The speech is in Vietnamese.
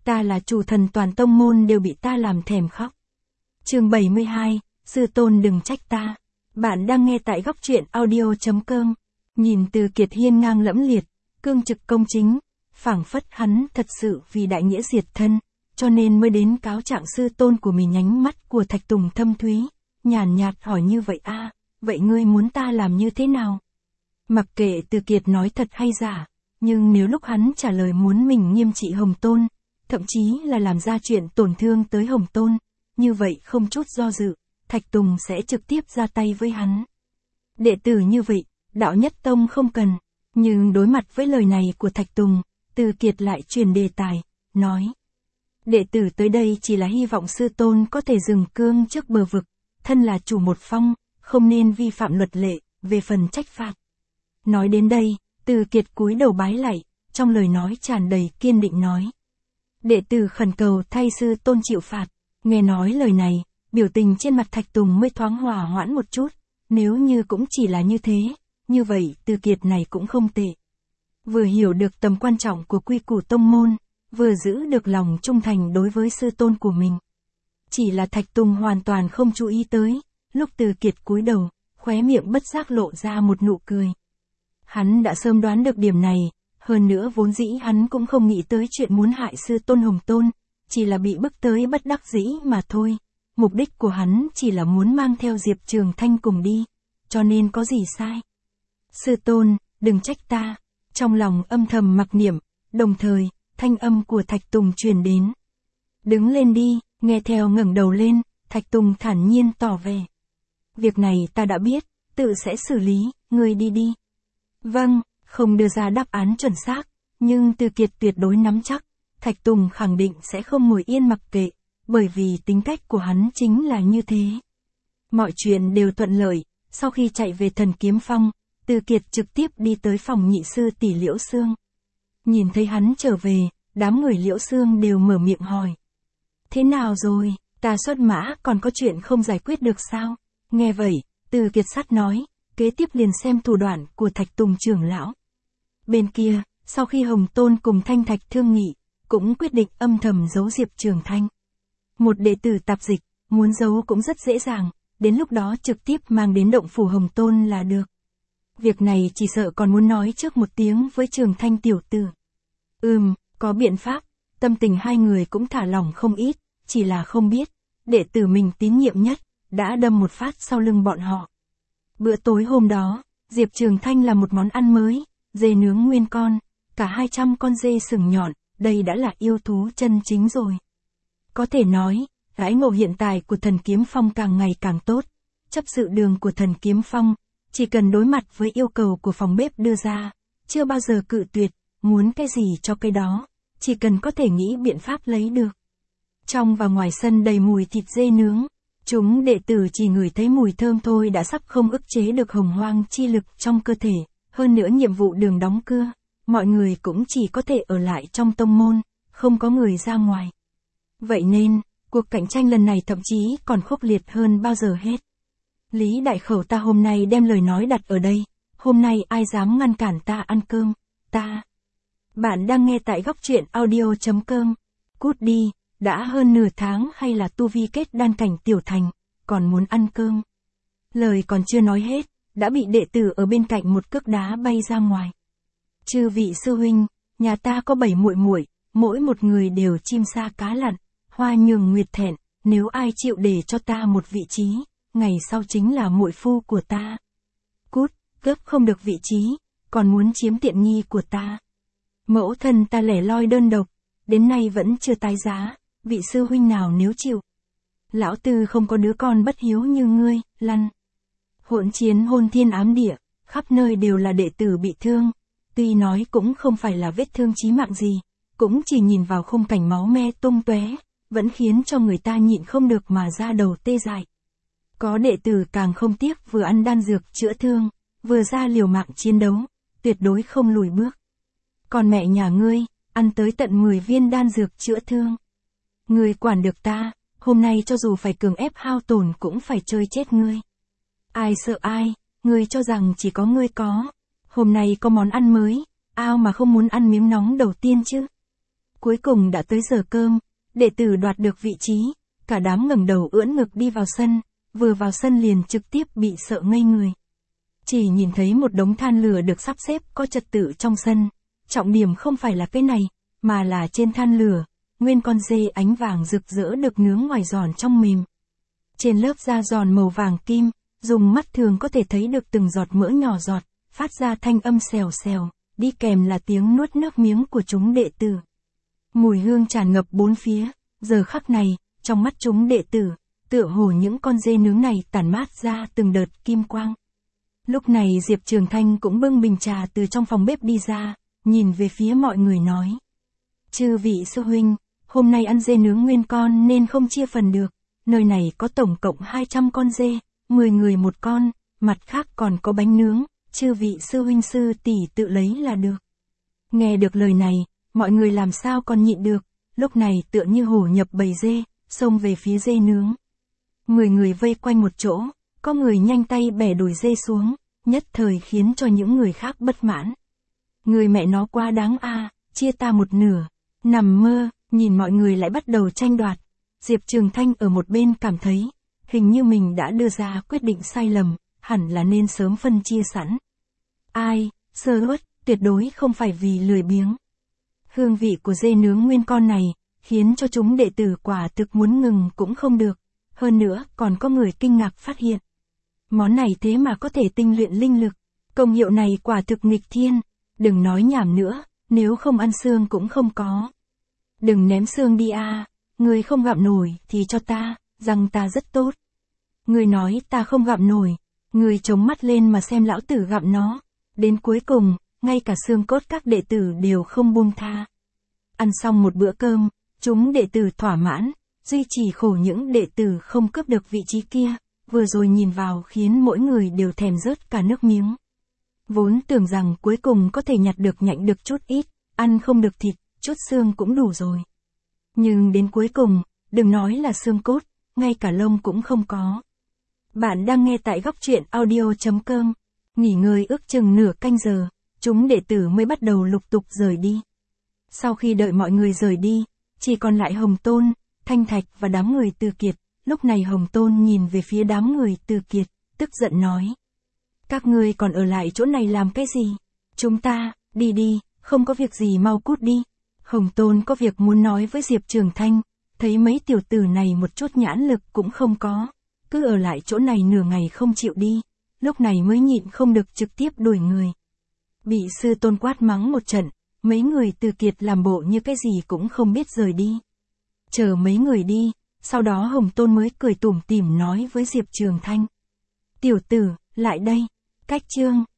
Ta là chủ thần toàn tông môn đều bị ta làm thèm khóc. Chương 72, sư tôn đừng trách ta. Bạn đang nghe tại góc truyện audio.com. Nhìn Từ Kiệt hiên ngang lẫm liệt, cương trực công chính, phảng phất hắn thật sự vì đại nghĩa diệt thân, cho nên mới đến cáo trạng sư tôn của mình. Nhánh mắt của Thạch Tùng thâm thúy, nhàn nhạt hỏi như vậy a, vậy ngươi muốn ta làm như thế nào? Mặc kệ Từ Kiệt nói thật hay giả, nhưng nếu lúc hắn trả lời muốn mình nghiêm trị Hồng Tôn, thậm chí là làm ra chuyện tổn thương tới Hồng Tôn, như vậy không chút do dự, Thạch Tùng sẽ trực tiếp ra tay với hắn. Đệ tử như vậy, đạo nhất tông không cần, nhưng đối mặt với lời này của Thạch Tùng, Từ Kiệt lại truyền đề tài, nói. Đệ tử tới đây chỉ là hy vọng sư tôn có thể dừng cương trước bờ vực, thân là chủ một phong, không nên vi phạm luật lệ, về phần trách phạt. Nói đến đây, Từ Kiệt cúi đầu bái lạy, trong lời nói tràn đầy kiên định nói. Đệ tử khẩn cầu thay sư tôn chịu phạt. Nghe nói lời này, biểu tình trên mặt Thạch Tùng mới thoáng hòa hoãn một chút, nếu như cũng chỉ là như thế, như vậy Từ Kiệt này cũng không tệ. Vừa hiểu được tầm quan trọng của quy củ tông môn, vừa giữ được lòng trung thành đối với sư tôn của mình. Chỉ là Thạch Tùng hoàn toàn không chú ý tới, lúc Từ Kiệt cúi đầu, khóe miệng bất giác lộ ra một nụ cười. Hắn đã sớm đoán được điểm này, hơn nữa vốn dĩ hắn cũng không nghĩ tới chuyện muốn hại sư tôn Hồng Tôn, chỉ là bị bức tới bất đắc dĩ mà thôi. Mục đích của hắn chỉ là muốn mang theo Diệp Trường Thanh cùng đi, cho nên có gì sai. Sư tôn, đừng trách ta, trong lòng âm thầm mặc niệm, đồng thời, thanh âm của Thạch Tùng truyền đến. Đứng lên đi, nghe theo ngẩng đầu lên, Thạch Tùng thản nhiên tỏ vẻ. Việc này ta đã biết, tự sẽ xử lý, ngươi đi đi. Vâng, không đưa ra đáp án chuẩn xác, nhưng Từ Kiệt tuyệt đối nắm chắc, Thạch Tùng khẳng định sẽ không ngồi yên mặc kệ, bởi vì tính cách của hắn chính là như thế. Mọi chuyện đều thuận lợi, sau khi chạy về Thần Kiếm Phong, Từ Kiệt trực tiếp đi tới phòng nhị sư tỷ Liễu Xương. Nhìn thấy hắn trở về, đám người Liễu Xương đều mở miệng hỏi. Thế nào rồi, ta xuất mã còn có chuyện không giải quyết được sao? Nghe vậy, Từ Kiệt sắt nói, kế tiếp liền xem thủ đoạn của Thạch Tùng trưởng lão. Bên kia, sau khi Hồng Tôn cùng Thanh Thạch thương nghị, cũng quyết định âm thầm giấu Diệp Trường Thanh. Một đệ tử tạp dịch, muốn giấu cũng rất dễ dàng, đến lúc đó trực tiếp mang đến động phủ Hồng Tôn là được. Việc này chỉ sợ còn muốn nói trước một tiếng với Trường Thanh tiểu tử. Có biện pháp, tâm tình hai người cũng thả lỏng không ít, chỉ là không biết, đệ tử mình tín nhiệm nhất, đã đâm một phát sau lưng bọn họ. Bữa tối hôm đó, Diệp Trường Thanh là một món ăn mới, dê nướng nguyên con, cả 200 con dê sừng nhọn, đây đã là yêu thú chân chính rồi. Có thể nói, đãi ngộ hiện tại của Thần Kiếm Phong càng ngày càng tốt, chấp sự đường của Thần Kiếm Phong, chỉ cần đối mặt với yêu cầu của phòng bếp đưa ra, chưa bao giờ cự tuyệt, muốn cái gì cho cái đó, chỉ cần có thể nghĩ biện pháp lấy được. Trong và ngoài sân đầy mùi thịt dê nướng, chúng đệ tử chỉ ngửi thấy mùi thơm thôi đã sắp không ức chế được hồng hoang chi lực trong cơ thể, hơn nữa nhiệm vụ đường đóng cưa, mọi người cũng chỉ có thể ở lại trong tông môn, không có người ra ngoài. Vậy nên, cuộc cạnh tranh lần này thậm chí còn khốc liệt hơn bao giờ hết. Lý đại khẩu, ta hôm nay đem lời nói đặt ở đây, hôm nay ai dám ngăn cản ta ăn cơm, ta. Bạn đang nghe tại góc truyện audio.com. Cút đi, đã hơn nửa tháng hay là tu vi kết đan cảnh tiểu thành, còn muốn ăn cơm. Lời còn chưa nói hết, đã bị đệ tử ở bên cạnh một cước đá bay ra ngoài. Chư vị sư huynh, nhà ta có 7 muội muội, mỗi một người đều chim sa cá lặn, hoa nhường nguyệt thẹn, nếu ai chịu để cho ta một vị trí, ngày sau chính là muội phu của ta. Cút, cướp không được vị trí, còn muốn chiếm tiện nghi của ta. Mẫu thân ta lẻ loi đơn độc, đến nay vẫn chưa tái giá, vị sư huynh nào nếu chịu. Lão Tư không có đứa con bất hiếu như ngươi, lăn. Hỗn chiến hôn thiên ám địa, khắp nơi đều là đệ tử bị thương, tuy nói cũng không phải là vết thương chí mạng gì, cũng chỉ nhìn vào khung cảnh máu me tung tóe, vẫn khiến cho người ta nhịn không được mà ra đầu tê dại. Có đệ tử càng không tiếc vừa ăn đan dược chữa thương, vừa ra liều mạng chiến đấu, tuyệt đối không lùi bước. Còn mẹ nhà ngươi, ăn tới tận 10 viên đan dược chữa thương. Ngươi quản được ta, hôm nay cho dù phải cường ép hao tổn cũng phải chơi chết ngươi. Ai sợ ai, ngươi cho rằng chỉ có ngươi có. Hôm nay có món ăn mới, ao mà không muốn ăn miếng nóng đầu tiên chứ. Cuối cùng đã tới giờ cơm, đệ tử đoạt được vị trí, cả đám ngẩng đầu ưỡn ngực đi vào sân, vừa vào sân liền trực tiếp bị sợ ngây người. Chỉ nhìn thấy một đống than lửa được sắp xếp có trật tự trong sân, trọng điểm không phải là cái này, mà là trên than lửa, nguyên con dê ánh vàng rực rỡ được nướng ngoài giòn trong mềm. Trên lớp da giòn màu vàng kim, dùng mắt thường có thể thấy được từng giọt mỡ nhỏ giọt, phát ra thanh âm xèo xèo, đi kèm là tiếng nuốt nước miếng của chúng đệ tử. Mùi hương tràn ngập bốn phía, giờ khắc này, trong mắt chúng đệ tử, tựa hồ những con dê nướng này tản mát ra từng đợt kim quang. Lúc này Diệp Trường Thanh cũng bưng bình trà từ trong phòng bếp đi ra, nhìn về phía mọi người nói. Chư vị sư huynh, hôm nay ăn dê nướng nguyên con nên không chia phần được, nơi này có tổng cộng 200 con dê, 10 người một con, mặt khác còn có bánh nướng, chư vị sư huynh sư tỷ tự lấy là được. Nghe được lời này, mọi người làm sao còn nhịn được, lúc này tựa như hổ nhập bầy dê, xông về phía dê nướng. 10 người vây quanh một chỗ, có người nhanh tay bẻ đùi dê xuống, nhất thời khiến cho những người khác bất mãn. Người mẹ nó quá đáng a, chia ta một nửa. Nằm mơ, nhìn mọi người lại bắt đầu tranh đoạt. Diệp Trường Thanh ở một bên cảm thấy, hình như mình đã đưa ra quyết định sai lầm, hẳn là nên sớm phân chia sẵn. Ai, sơ suất, tuyệt đối không phải vì lười biếng. Hương vị của dê nướng nguyên con này, khiến cho chúng đệ tử quả thực muốn ngừng cũng không được. Hơn nữa, còn có người kinh ngạc phát hiện. Món này thế mà có thể tinh luyện linh lực. Công hiệu này quả thực nghịch thiên. Đừng nói nhảm nữa, nếu không ăn xương cũng không có. Đừng ném xương đi a, người không gặm nổi thì cho ta, rằng ta rất tốt. Người nói ta không gặm nổi, người chống mắt lên mà xem lão tử gặm nó. Đến cuối cùng, ngay cả xương cốt các đệ tử đều không buông tha. Ăn xong một bữa cơm, chúng đệ tử thỏa mãn, duy chỉ khổ những đệ tử không cướp được vị trí kia, vừa rồi nhìn vào khiến mỗi người đều thèm rớt cả nước miếng. Vốn tưởng rằng cuối cùng có thể nhặt được nhạnh được chút ít, ăn không được thịt, chút xương cũng đủ rồi. Nhưng đến cuối cùng, đừng nói là xương cốt, ngay cả lông cũng không có. Bạn đang nghe tại góc truyện audio.com. Nghỉ ngơi ước chừng nửa canh giờ, chúng đệ tử mới bắt đầu lục tục rời đi. Sau khi đợi mọi người rời đi, chỉ còn lại Hồng Tôn, Thanh Thạch và đám người Từ Kiệt. Lúc này Hồng Tôn nhìn về phía đám người Từ Kiệt, tức giận nói. Các ngươi còn ở lại chỗ này làm cái gì? Chúng ta, đi đi, không có việc gì mau cút đi. Hồng Tôn có việc muốn nói với Diệp Trường Thanh, thấy mấy tiểu tử này một chút nhãn lực cũng không có, cứ ở lại chỗ này nửa ngày không chịu đi, lúc này mới nhịn không được trực tiếp đuổi người. Bị sư tôn quát mắng một trận, mấy người Từ Kiệt làm bộ như cái gì cũng không biết rời đi. Chờ mấy người đi, sau đó Hồng Tôn mới cười tủm tỉm nói với Diệp Trường Thanh. Tiểu tử, lại đây, cách chương.